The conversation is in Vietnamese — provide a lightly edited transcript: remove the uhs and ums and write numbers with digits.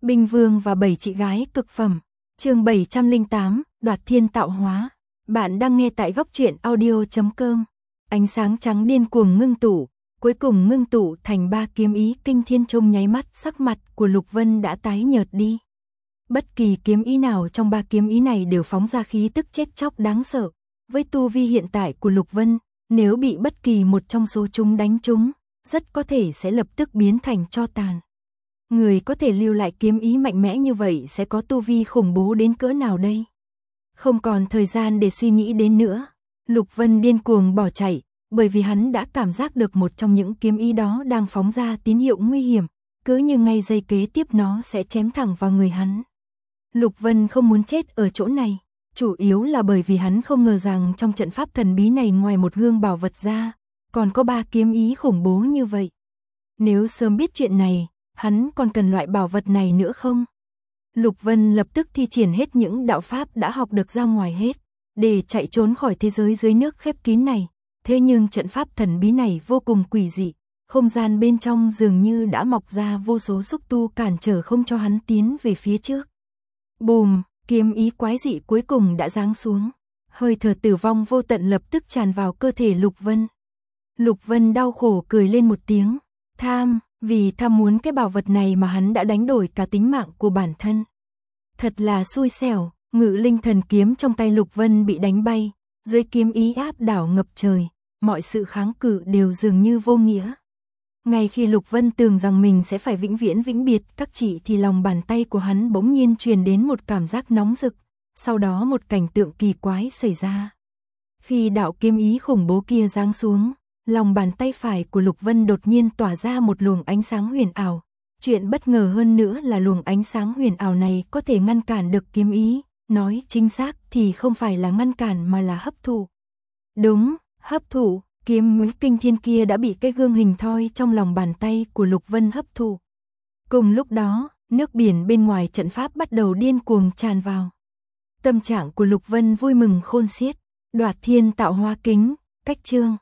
Binh Vương và 7 chị gái cực phẩm. Chương 708, Đoạt Thiên Tạo Hóa. Bạn đang nghe tại góc truyện audio.com. Ánh sáng trắng điên cuồng ngưng tụ, cuối cùng ngưng tụ thành 3 kiếm ý kinh thiên, trong nháy mắt sắc mặt của Lục Vân đã tái nhợt đi. Bất kỳ kiếm ý nào trong 3 kiếm ý này đều phóng ra khí tức chết chóc đáng sợ. Với tu vi hiện tại của Lục Vân, nếu bị bất kỳ một trong số chúng đánh trúng, rất có thể sẽ lập tức biến thành tro tàn. Người có thể lưu lại kiếm ý mạnh mẽ như vậy sẽ có tu vi khủng bố đến cỡ nào đây? Không còn thời gian để suy nghĩ đến nữa, Lục Vân điên cuồng bỏ chạy, bởi vì hắn đã cảm giác được một trong những kiếm ý đó đang phóng ra tín hiệu nguy hiểm, cứ như ngay giây kế tiếp nó sẽ chém thẳng vào người hắn. Lục Vân không muốn chết ở chỗ này, chủ yếu là bởi vì hắn không ngờ rằng trong trận pháp thần bí này ngoài một gương bảo vật ra, còn có 3 kiếm ý khủng bố như vậy. Nếu sớm biết chuyện này, hắn còn cần loại bảo vật này nữa không? Lục Vân lập tức thi triển hết những đạo pháp đã học được ra ngoài hết, để chạy trốn khỏi thế giới dưới nước khép kín này. Thế nhưng trận pháp thần bí này vô cùng quỷ dị, không gian bên trong dường như đã mọc ra vô số xúc tu cản trở không cho hắn tiến về phía trước. Bùm, kiếm ý quái dị cuối cùng đã giáng xuống. Hơi thở tử vong vô tận lập tức tràn vào cơ thể Lục Vân. Lục Vân đau khổ cười lên một tiếng. Vì tham muốn cái bảo vật này mà hắn đã đánh đổi cả tính mạng của bản thân. Thật là xui xẻo, Ngự Linh Thần kiếm trong tay Lục Vân bị đánh bay, dưới kiếm ý áp đảo ngập trời, mọi sự kháng cự đều dường như vô nghĩa. Ngay khi Lục Vân tưởng rằng mình sẽ phải vĩnh viễn vĩnh biệt các chị thì lòng bàn tay của hắn bỗng nhiên truyền đến một cảm giác nóng rực, sau đó một cảnh tượng kỳ quái xảy ra. Khi đạo kiếm ý khủng bố kia giáng xuống, lòng bàn tay phải của Lục Vân đột nhiên tỏa ra một luồng ánh sáng huyền ảo. Chuyện bất ngờ hơn nữa là luồng ánh sáng huyền ảo này có thể ngăn cản được kiếm ý, nói chính xác thì không phải là ngăn cản mà là hấp thụ. Đúng, hấp thụ, kiếm ý kinh thiên kia đã bị cái gương hình thoi trong lòng bàn tay của Lục Vân hấp thụ. Cùng lúc đó, nước biển bên ngoài trận pháp bắt đầu điên cuồng tràn vào. Tâm trạng của Lục Vân vui mừng khôn xiết. Đoạt Thiên Tạo Hóa kính, cách chương.